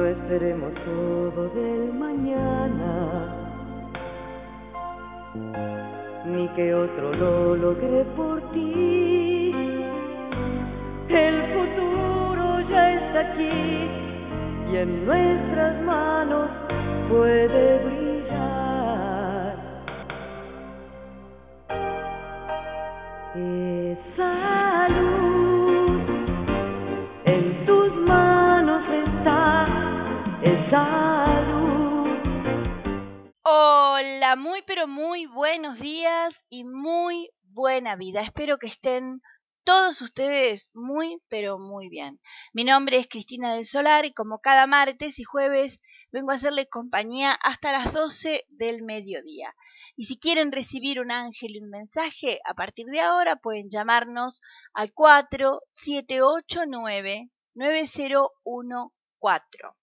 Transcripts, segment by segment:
No esperemos todo del mañana, ni que otro lo logre por ti. El futuro ya está aquí y en nuestras manos puede brillar. Esa luz en tus manos está, esa luz. Hola, muy pero muy buenos días y muy buena vida. Espero que estén todos ustedes muy pero muy bien. Mi nombre es Cristina del Solar y como cada martes y jueves vengo a hacerles compañía hasta las 12 del mediodía. Y si quieren recibir un ángel y un mensaje, a partir de ahora pueden llamarnos al 4789-9014.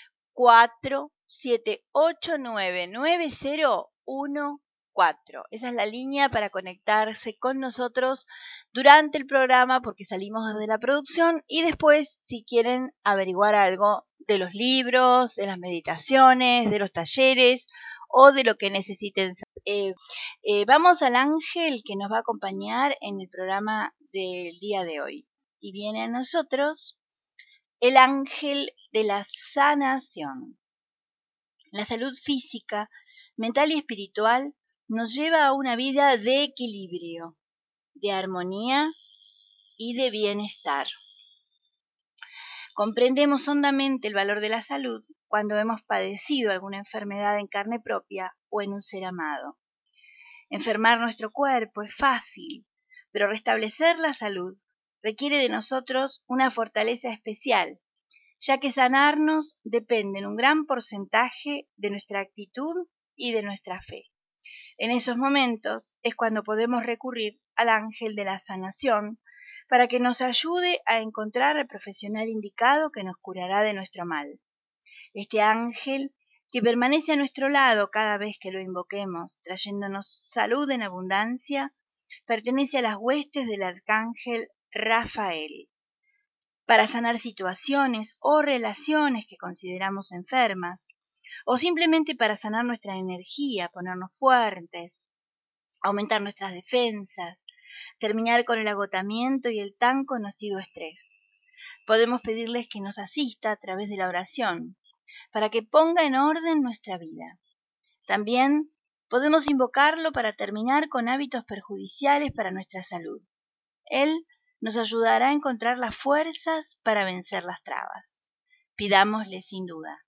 4789-9014. Esa es la línea para conectarse con nosotros durante el programa porque salimos de la producción y después si quieren averiguar algo de los libros, de las meditaciones, de los talleres o de lo que necesiten saber. Vamos al ángel que nos va a acompañar en el programa del día de hoy y viene a nosotros el ángel de la sanación. La salud física, mental y espiritual nos lleva a una vida de equilibrio, de armonía y de bienestar. Comprendemos hondamente el valor de la salud cuando hemos padecido alguna enfermedad en carne propia o en un ser amado. Enfermar nuestro cuerpo es fácil, pero restablecer la salud requiere de nosotros una fortaleza especial, ya que sanarnos depende en un gran porcentaje de nuestra actitud y de nuestra fe. En esos momentos es cuando podemos recurrir al ángel de la sanación para que nos ayude a encontrar al profesional indicado que nos curará de nuestro mal. Este ángel, que permanece a nuestro lado cada vez que lo invoquemos, trayéndonos salud en abundancia, pertenece a las huestes del arcángel Rafael. Para sanar situaciones o relaciones que consideramos enfermas, o simplemente para sanar nuestra energía, ponernos fuertes, aumentar nuestras defensas, terminar con el agotamiento y el tan conocido estrés. Podemos pedirles que nos asista a través de la oración, para que ponga en orden nuestra vida. También podemos invocarlo para terminar con hábitos perjudiciales para nuestra salud. Él nos ayudará a encontrar las fuerzas para vencer las trabas. Pidámosle sin duda.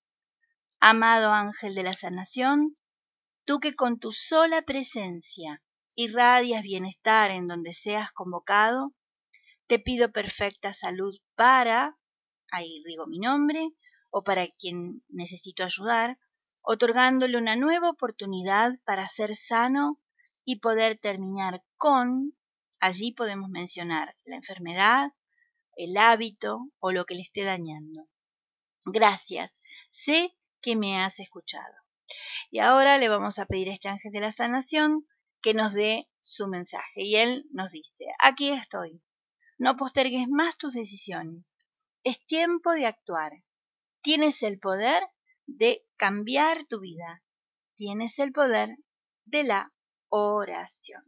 Amado ángel de la sanación, tú que con tu sola presencia irradias bienestar en donde seas convocado, te pido perfecta salud para, ahí digo mi nombre, o para quien necesito ayudar, otorgándole una nueva oportunidad para ser sano y poder terminar con, allí podemos mencionar la enfermedad, el hábito o lo que le esté dañando. Gracias, sé que me has escuchado. Y ahora le vamos a pedir a este ángel de la sanación que nos dé su mensaje. Y él nos dice, aquí estoy, no postergues más tus decisiones, es tiempo de actuar. Tienes el poder de cambiar tu vida, tienes el poder de la oración.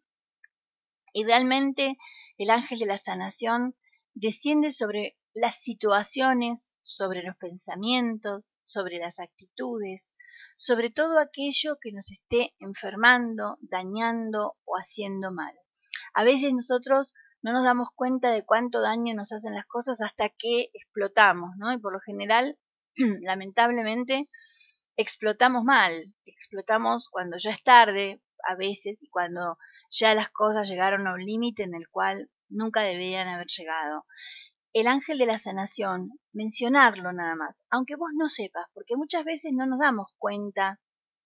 Y realmente el ángel de la sanación desciende sobre las situaciones, sobre los pensamientos, sobre las actitudes, sobre todo aquello que nos esté enfermando, dañando o haciendo mal. A veces nosotros no nos damos cuenta de cuánto daño nos hacen las cosas hasta que explotamos, ¿no? Y por lo general, lamentablemente, explotamos mal, explotamos cuando ya es tarde, a veces, y cuando ya las cosas llegaron a un límite en el cual nunca deberían haber llegado. El ángel de la sanación, mencionarlo nada más, aunque vos no sepas, porque muchas veces no nos damos cuenta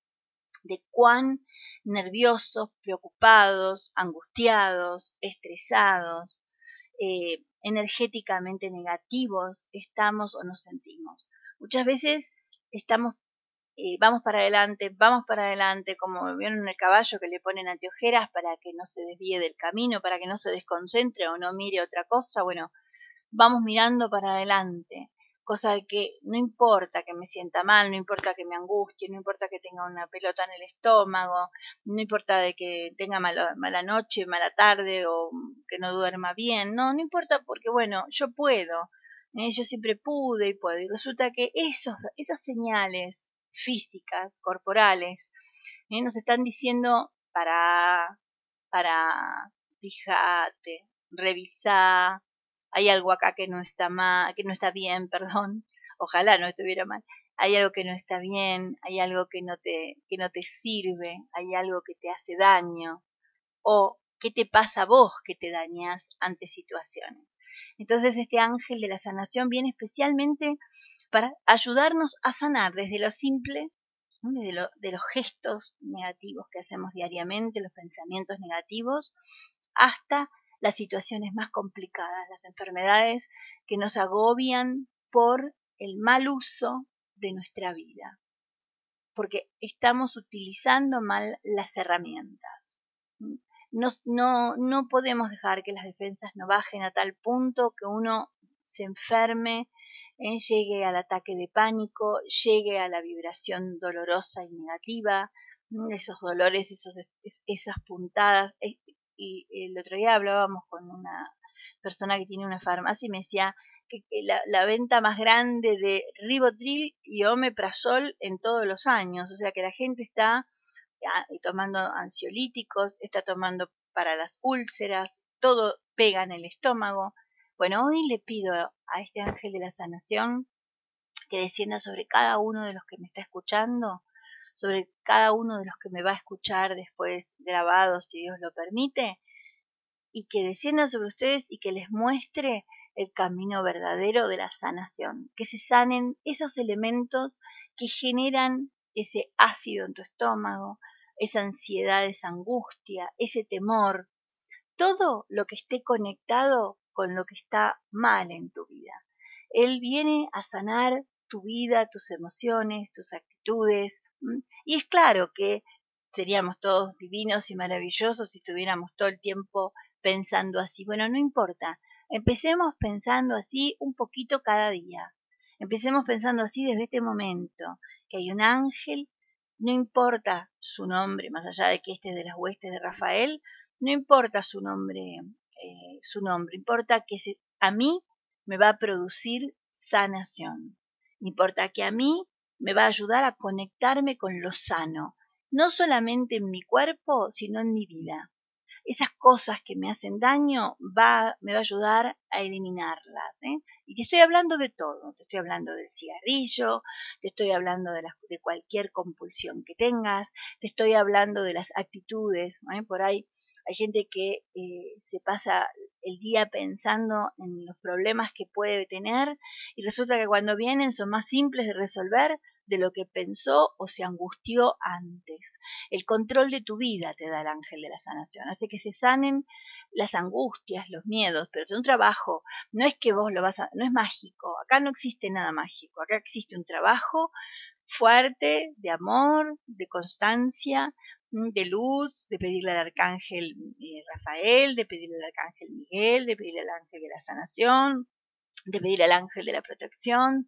de cuán nerviosos, preocupados, angustiados, estresados, energéticamente negativos estamos o nos sentimos. Muchas veces estamos vamos para adelante, como vieron el caballo que le ponen anteojeras para que no se desvíe del camino, para que no se desconcentre o no mire otra cosa. Bueno, vamos mirando para adelante, cosa de que no importa que me sienta mal, no importa que me angustie, no importa que tenga una pelota en el estómago, no importa de que tenga mala noche, mala tarde o que no duerma bien, no importa porque bueno, yo puedo, yo siempre pude y puedo. Y resulta que esas señales físicas, corporales, nos están diciendo para, fíjate, revisar, hay algo acá que no está mal, que no está bien, perdón, ojalá no estuviera mal, hay algo que no está bien, hay algo que no te sirve, hay algo que te hace daño, o qué te pasa a vos que te dañas ante situaciones. Entonces este ángel de la sanación viene especialmente para ayudarnos a sanar desde lo simple, de los gestos negativos que hacemos diariamente, los pensamientos negativos, hasta las situaciones más complicadas, las enfermedades que nos agobian por el mal uso de nuestra vida, porque estamos utilizando mal las herramientas. No podemos dejar que las defensas no bajen a tal punto que uno se enferme, llegue al ataque de pánico, llegue a la vibración dolorosa y negativa, esos dolores, esas puntadas. Y el otro día hablábamos con una persona que tiene una farmacia y me decía que la venta más grande de Rivotril y Omeprazol en todos los años, o sea que la gente está tomando ansiolíticos, está tomando para las úlceras, todo pega en el estómago. Bueno, hoy le pido a este ángel de la sanación que descienda sobre cada uno de los que me está escuchando, sobre cada uno de los que me va a escuchar después grabado, si Dios lo permite, y que descienda sobre ustedes y que les muestre el camino verdadero de la sanación, que se sanen esos elementos que generan ese ácido en tu estómago, esa ansiedad, esa angustia, ese temor, todo lo que esté conectado con lo que está mal en tu vida. Él viene a sanar tu vida, tus emociones, tus actitudes. Y es claro que seríamos todos divinos y maravillosos si estuviéramos todo el tiempo pensando así. Bueno, no importa. Empecemos pensando así un poquito cada día. Empecemos pensando así desde este momento, que hay un ángel, no importa su nombre, más allá de que este es de las huestes de Rafael, no importa su nombre, importa que a mí me va a producir sanación. Importa que a mí me va a ayudar a conectarme con lo sano, no solamente en mi cuerpo, sino en mi vida. Esas cosas que me hacen daño me va a ayudar a eliminarlas. Y te estoy hablando de todo, te estoy hablando del cigarrillo, te estoy hablando de cualquier compulsión que tengas, te estoy hablando de las actitudes. Por ahí hay gente que se pasa el día pensando en los problemas que puede tener y resulta que cuando vienen son más simples de resolver de lo que pensó o se angustió antes. El control de tu vida te da el ángel de la sanación, hace que se sanen las angustias, los miedos, pero es un trabajo, no es que vos no es mágico, acá no existe nada mágico, acá existe un trabajo fuerte, de amor, de constancia, de luz, de pedirle al arcángel Rafael, de pedirle al arcángel Miguel, de pedirle al ángel de la sanación, de pedirle al ángel de la protección,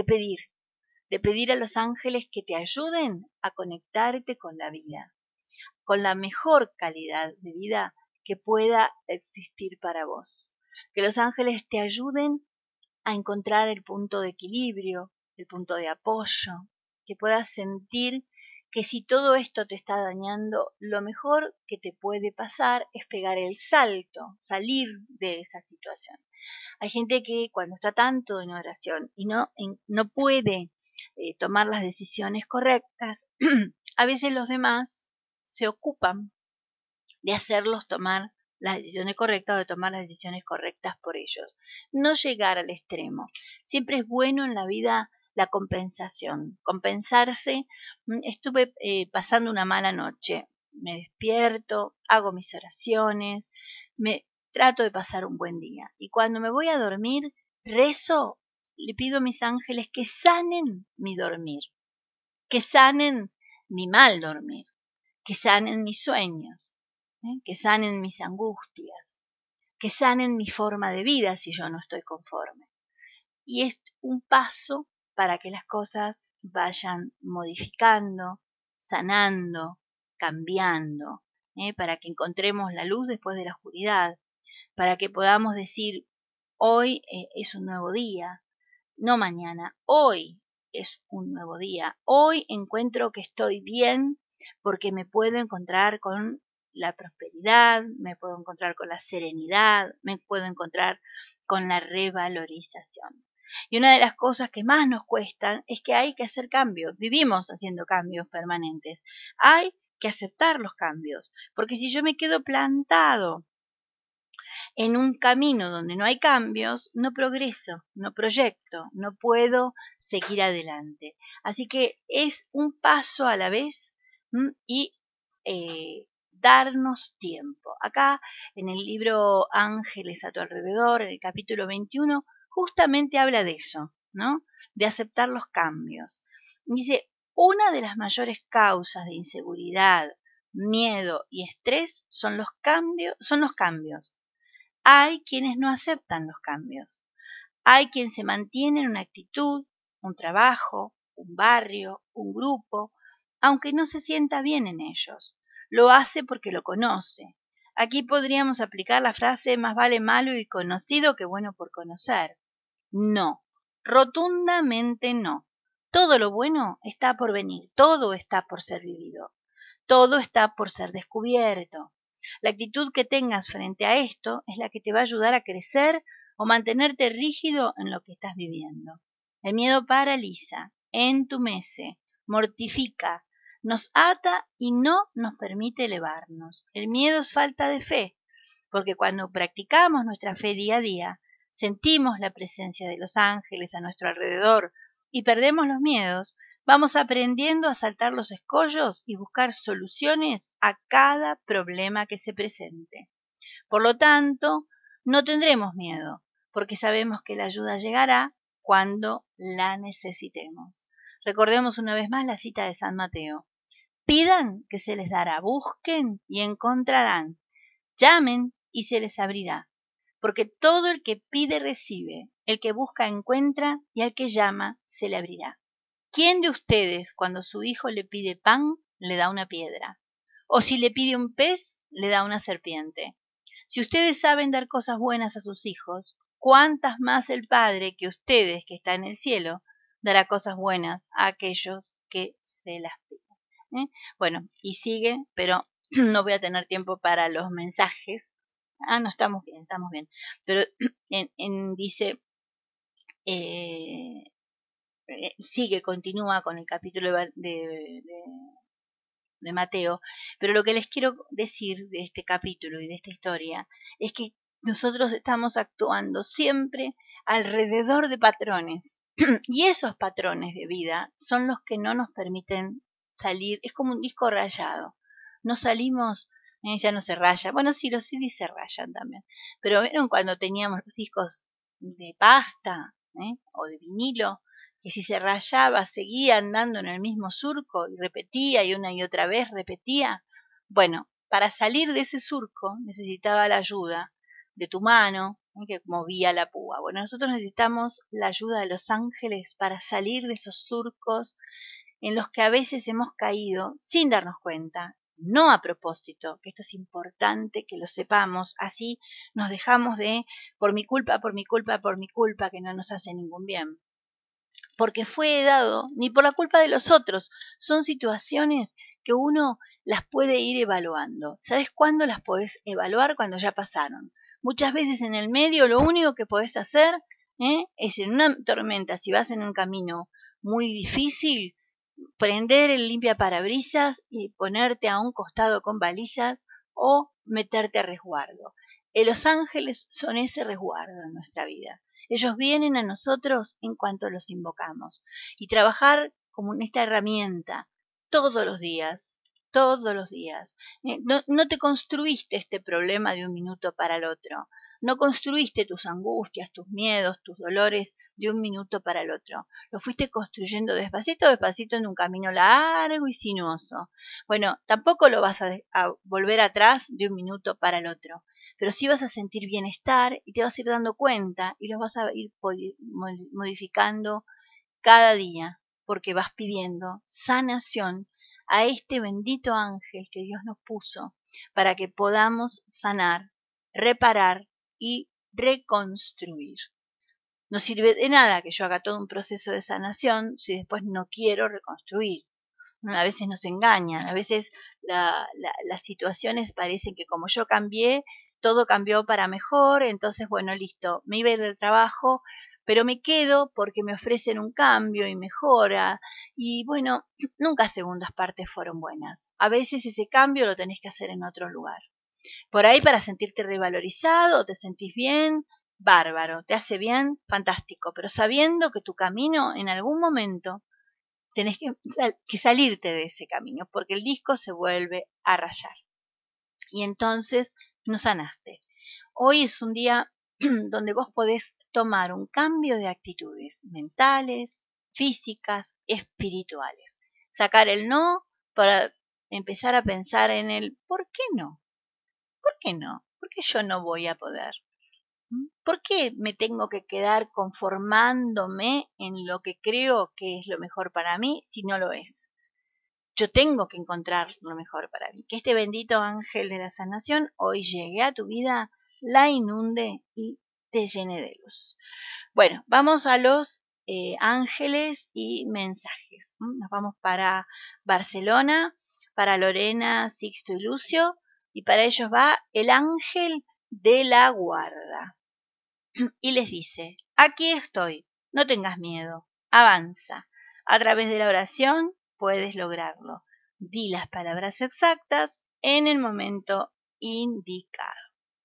de pedir a los ángeles que te ayuden a conectarte con la vida, con la mejor calidad de vida que pueda existir para vos. Que los ángeles te ayuden a encontrar el punto de equilibrio, el punto de apoyo, que puedas sentir que si todo esto te está dañando, lo mejor que te puede pasar es pegar el salto, salir de esa situación. Hay gente que cuando está tanto en oración y no puede tomar las decisiones correctas, a veces los demás se ocupan de hacerlos tomar las decisiones correctas o de tomar las decisiones correctas por ellos. No llegar al extremo. Siempre es bueno en la vida la compensación. Compensarse. Estuve pasando una mala noche. Me despierto, hago mis oraciones, trato de pasar un buen día. Y cuando me voy a dormir, rezo, le pido a mis ángeles que sanen mi dormir, que sanen mi mal dormir, que sanen mis sueños, que sanen mis angustias, que sanen mi forma de vida si yo no estoy conforme. y es un paso para que las cosas vayan modificando, sanando, cambiando, para que encontremos la luz después de la oscuridad, para que podamos decir, hoy es un nuevo día, no mañana, hoy es un nuevo día, hoy encuentro que estoy bien porque me puedo encontrar con la prosperidad, me puedo encontrar con la serenidad, me puedo encontrar con la revalorización. Y una de las cosas que más nos cuestan es que hay que hacer cambios, vivimos haciendo cambios permanentes, hay que aceptar los cambios, porque si yo me quedo plantado en un camino donde no hay cambios, no progreso, no proyecto, no puedo seguir adelante. Así que es un paso a la vez y darnos tiempo. Acá en el libro Ángeles a tu alrededor, en el capítulo 21, justamente habla de eso, ¿no? De aceptar los cambios. Dice, una de las mayores causas de inseguridad, miedo y estrés son los cambios. Hay quienes no aceptan los cambios. Hay quien se mantiene en una actitud, un trabajo, un barrio, un grupo, aunque no se sienta bien en ellos. Lo hace porque lo conoce. Aquí podríamos aplicar la frase más vale malo y conocido que bueno por conocer. No, rotundamente no. Todo lo bueno está por venir, todo está por ser vivido, todo está por ser descubierto. La actitud que tengas frente a esto es la que te va a ayudar a crecer o mantenerte rígido en lo que estás viviendo. El miedo paraliza, entumece, mortifica, nos ata y no nos permite elevarnos. El miedo es falta de fe, porque cuando practicamos nuestra fe día a día, sentimos la presencia de los ángeles a nuestro alrededor y perdemos los miedos, vamos aprendiendo a saltar los escollos y buscar soluciones a cada problema que se presente. Por lo tanto, no tendremos miedo, porque sabemos que la ayuda llegará cuando la necesitemos. Recordemos una vez más la cita de San Mateo. Pidan que se les dará, busquen y encontrarán, llamen y se les abrirá. Porque todo el que pide recibe, el que busca encuentra y al que llama se le abrirá. ¿Quién de ustedes, cuando su hijo le pide pan, le da una piedra? O si le pide un pez, le da una serpiente. Si ustedes saben dar cosas buenas a sus hijos, ¿cuántas más el Padre que ustedes, que está en el cielo, dará cosas buenas a aquellos que se las piden? Bueno, y sigue, pero no voy a tener tiempo para los mensajes. No, estamos bien. Pero dice... continúa con el capítulo de Mateo, pero lo que les quiero decir de este capítulo y de esta historia es que nosotros estamos actuando siempre alrededor de patrones y esos patrones de vida son los que no nos permiten salir, es como un disco rayado, no salimos, ya no se raya, bueno sí, los CDs se rayan también, pero vieron cuando teníamos los discos de pasta o de vinilo, que si se rayaba seguía andando en el mismo surco y repetía y una y otra vez repetía. Bueno, para salir de ese surco necesitaba la ayuda de tu mano que movía la púa. Bueno, nosotros necesitamos la ayuda de los ángeles para salir de esos surcos en los que a veces hemos caído sin darnos cuenta, no a propósito, que esto es importante que lo sepamos, así nos dejamos de por mi culpa, que no nos hace ningún bien. Porque fue dado, ni por la culpa de los otros, son situaciones que uno las puede ir evaluando. ¿Sabes cuándo las podés evaluar? Cuando ya pasaron. Muchas veces en el medio lo único que podés hacer es en una tormenta, si vas en un camino muy difícil, prender el limpiaparabrisas y ponerte a un costado con balizas o meterte a resguardo. Los ángeles son ese resguardo en nuestra vida. Ellos vienen a nosotros en cuanto los invocamos. Y trabajar como en esta herramienta todos los días. No te construiste este problema de un minuto para el otro. No construiste tus angustias, tus miedos, tus dolores de un minuto para el otro. Lo fuiste construyendo despacito en un camino largo y sinuoso. Bueno, tampoco lo vas a volver atrás de un minuto para el otro. pero sí vas a sentir bienestar y te vas a ir dando cuenta y los vas a ir modificando cada día, porque vas pidiendo sanación a este bendito ángel que Dios nos puso para que podamos sanar, reparar y reconstruir. No sirve de nada que yo haga todo un proceso de sanación si después no quiero reconstruir. A veces nos engañan, a veces las situaciones parecen que como yo cambié, todo cambió para mejor, entonces bueno, listo, me iba a ir del trabajo, pero me quedo porque me ofrecen un cambio y mejora, y bueno, nunca segundas partes fueron buenas. A veces ese cambio lo tenés que hacer en otro lugar. Por ahí para sentirte revalorizado, te sentís bien, bárbaro, te hace bien, fantástico, pero sabiendo que tu camino en algún momento tenés que salirte de ese camino, porque el disco se vuelve a rayar. Y entonces no sanaste. Hoy es un día donde vos podés tomar un cambio de actitudes mentales, físicas, espirituales. Sacar el no para empezar a pensar en el ¿por qué no? ¿Por qué no? ¿Por qué yo no voy a poder? ¿Por qué me tengo que quedar conformándome en lo que creo que es lo mejor para mí si no lo es? Yo tengo que encontrar lo mejor para mí. Que este bendito ángel de la sanación hoy llegue a tu vida, la inunde y te llene de luz. Bueno, vamos a los ángeles y mensajes. Nos vamos para Barcelona, para Lorena, Sixto y Lucio, y para ellos va el ángel de la guarda. Y les dice, aquí estoy, no tengas miedo, avanza. A través de la oración puedes lograrlo. Di las palabras exactas en el momento indicado.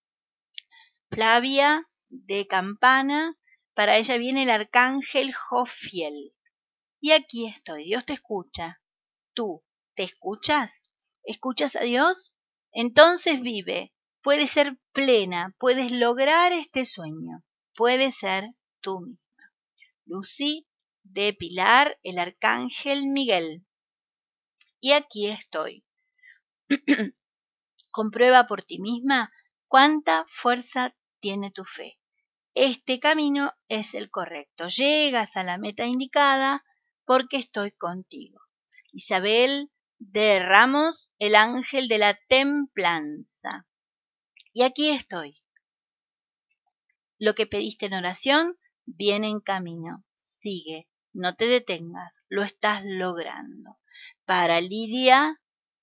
Flavia de Campana, para ella viene el arcángel Jofiel. Y aquí estoy, Dios te escucha. ¿Tú te escuchas? ¿Escuchas a Dios? Entonces vive. Puedes ser plena, puedes lograr este sueño. Puedes ser tú misma. Lucy de Pilar, el arcángel Miguel. Y aquí estoy. Comprueba por ti misma cuánta fuerza tiene tu fe. Este camino es el correcto. Llegas a la meta indicada porque estoy contigo. Isabel de Ramos, el ángel de la templanza. Y aquí estoy. Lo que pediste en oración viene en camino. Sigue, no te detengas, lo estás logrando. Para Lidia,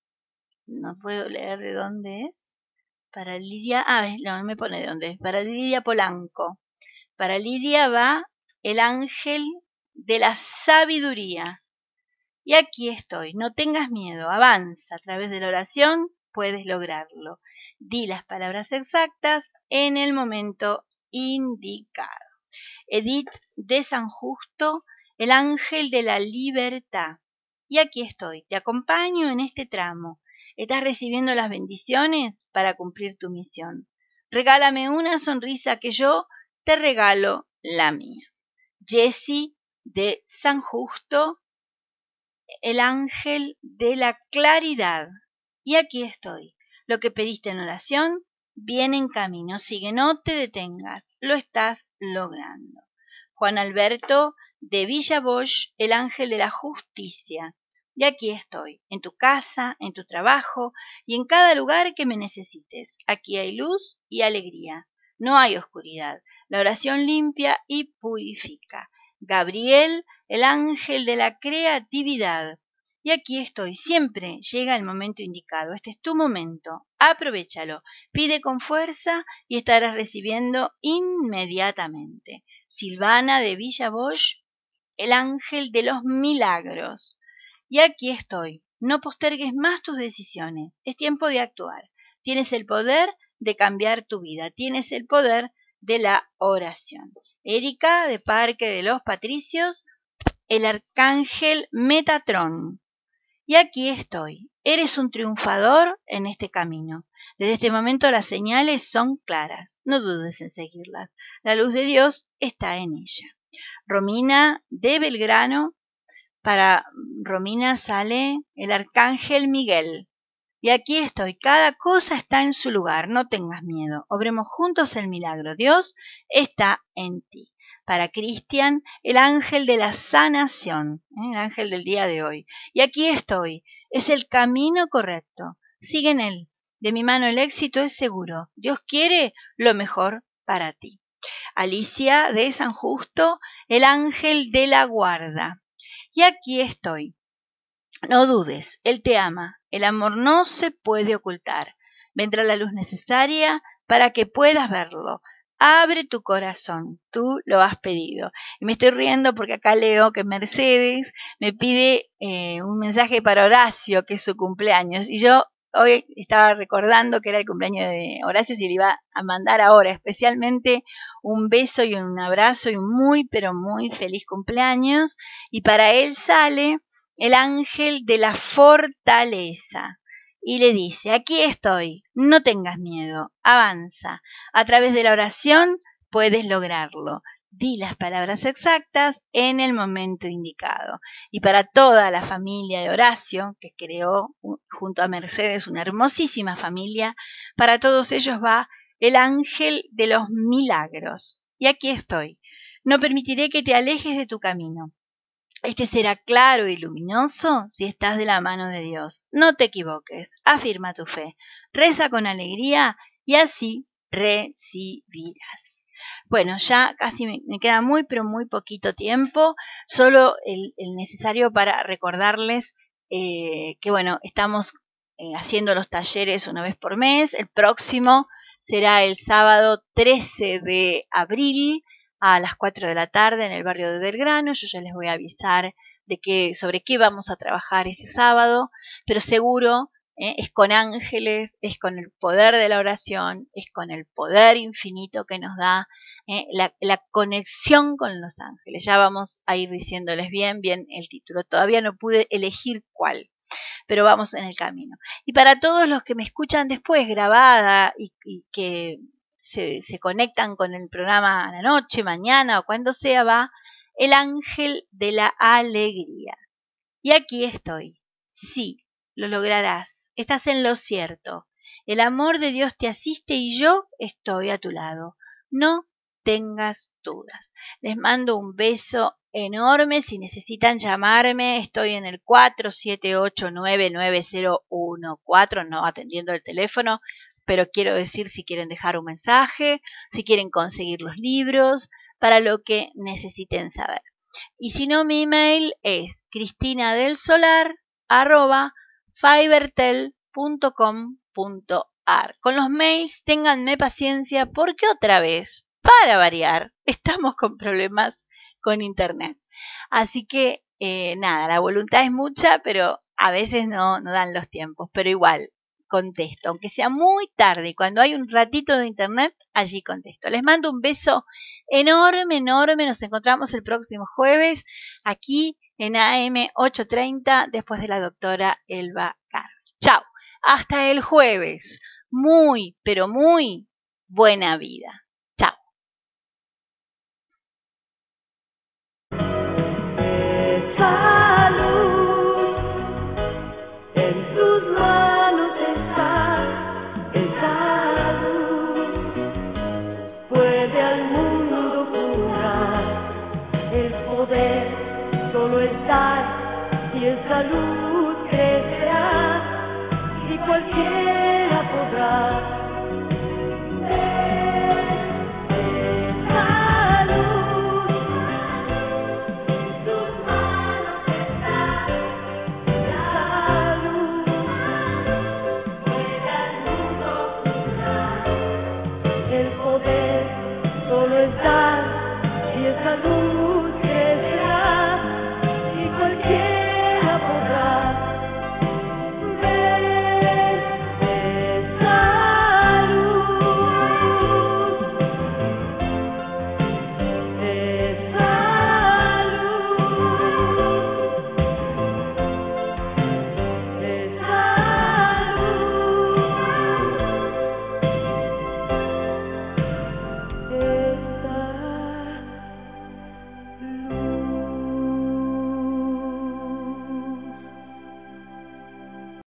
no puedo leer de dónde es. Para Lidia, no me pone de dónde es. Para Lidia Polanco. Para Lidia va el ángel de la sabiduría. Y aquí estoy, no tengas miedo, avanza a través de la oración, puedes lograrlo. Di las palabras exactas en el momento indicado. Edith de San Justo, el ángel de la libertad. Y aquí estoy, te acompaño en este tramo. Estás recibiendo las bendiciones para cumplir tu misión. Regálame una sonrisa que yo te regalo la mía. Jessie de San Justo, el ángel de la claridad. Y aquí estoy. Lo que pediste en oración viene en camino. Sigue, no te detengas. Lo estás logrando. Juan Alberto de Villa Bosch, el ángel de la justicia. Y aquí estoy, en tu casa, en tu trabajo y en cada lugar que me necesites. Aquí hay luz y alegría. No hay oscuridad. La oración limpia y purifica. Gabriel, el ángel de la creatividad. Y aquí estoy, siempre llega el momento indicado. Este es tu momento. Aprovéchalo. Pide con fuerza y estarás recibiendo inmediatamente. Silvana de Villa Bosch, el ángel de los milagros. Y aquí estoy. No postergues más tus decisiones. Es tiempo de actuar. Tienes el poder de cambiar tu vida. Tienes el poder de la oración. Erika de Parque de los Patricios, el arcángel Metatrón. Y aquí estoy. Eres un triunfador en este camino. Desde este momento las señales son claras. No dudes en seguirlas. La luz de Dios está en ella. Romina de Belgrano. Para Romina sale el arcángel Miguel. Y aquí estoy, cada cosa está en su lugar, no tengas miedo, obremos juntos el milagro, Dios está en ti. Para Cristian, el ángel de la sanación, el ángel del día de hoy. Y aquí estoy, es el camino correcto, sigue en él, de mi mano el éxito es seguro, Dios quiere lo mejor para ti. Alicia de San Justo, el ángel de la guarda. Y aquí estoy. No dudes, Él te ama, el amor no se puede ocultar. Vendrá la luz necesaria para que puedas verlo. Abre tu corazón, tú lo has pedido. Y me estoy riendo porque acá leo que Mercedes me pide un mensaje para Horacio, que es su cumpleaños. Y yo hoy estaba recordando que era el cumpleaños de Horacio y le iba a mandar ahora especialmente un beso y un abrazo y un muy, pero muy feliz cumpleaños. Y para él sale el ángel de la fortaleza y le dice, aquí estoy, no tengas miedo, avanza, a través de la oración puedes lograrlo, di las palabras exactas en el momento indicado. Y para toda la familia de Horacio, que creó junto a Mercedes una hermosísima familia, para todos ellos va el ángel de los milagros. Y aquí estoy, no permitiré que te alejes de tu camino. Este será claro y luminoso si estás de la mano de Dios. No te equivoques, afirma tu fe, reza con alegría y así recibirás. Bueno, ya casi me queda muy, pero muy poquito tiempo, solo el necesario para recordarles que, bueno, estamos haciendo los talleres una vez por mes. El próximo será el sábado 13 de abril a las 4 de la tarde en el barrio de Belgrano. Yo ya les voy a avisar sobre qué vamos a trabajar ese sábado, pero seguro es con ángeles, es con el poder de la oración, es con el poder infinito que nos da la conexión con los ángeles. Ya vamos a ir diciéndoles bien el título. Todavía no pude elegir cuál, pero vamos en el camino. Y para todos los que me escuchan después grabada y que se conectan con el programa a la noche, mañana o cuando sea, va el ángel de la alegría. Y aquí estoy. Sí, lo lograrás. Estás en lo cierto. El amor de Dios te asiste y yo estoy a tu lado. No tengas dudas. Les mando un beso enorme. Si necesitan llamarme, estoy en el 47899014, no atendiendo el teléfono, pero quiero decir si quieren dejar un mensaje, si quieren conseguir los libros, para lo que necesiten saber. Y si no, mi email es cristinadelssolar@fibertel.com.ar. Con los mails ténganme paciencia porque otra vez, para variar, estamos con problemas con internet. Así que nada, la voluntad es mucha, pero a veces no dan los tiempos, pero igual contesto, aunque sea muy tarde, y cuando hay un ratito de internet, allí contesto. Les mando un beso enorme, enorme. Nos encontramos el próximo jueves aquí en AM 830 después de la doctora Elba Carmen. Chao, hasta el jueves. Muy, pero muy buena vida. Chao. Salud, en tus manos está esa luz, puede al mundo curar, el poder solo está y esa luz crecerá, y cualquiera podrá. Solo estar y esa luz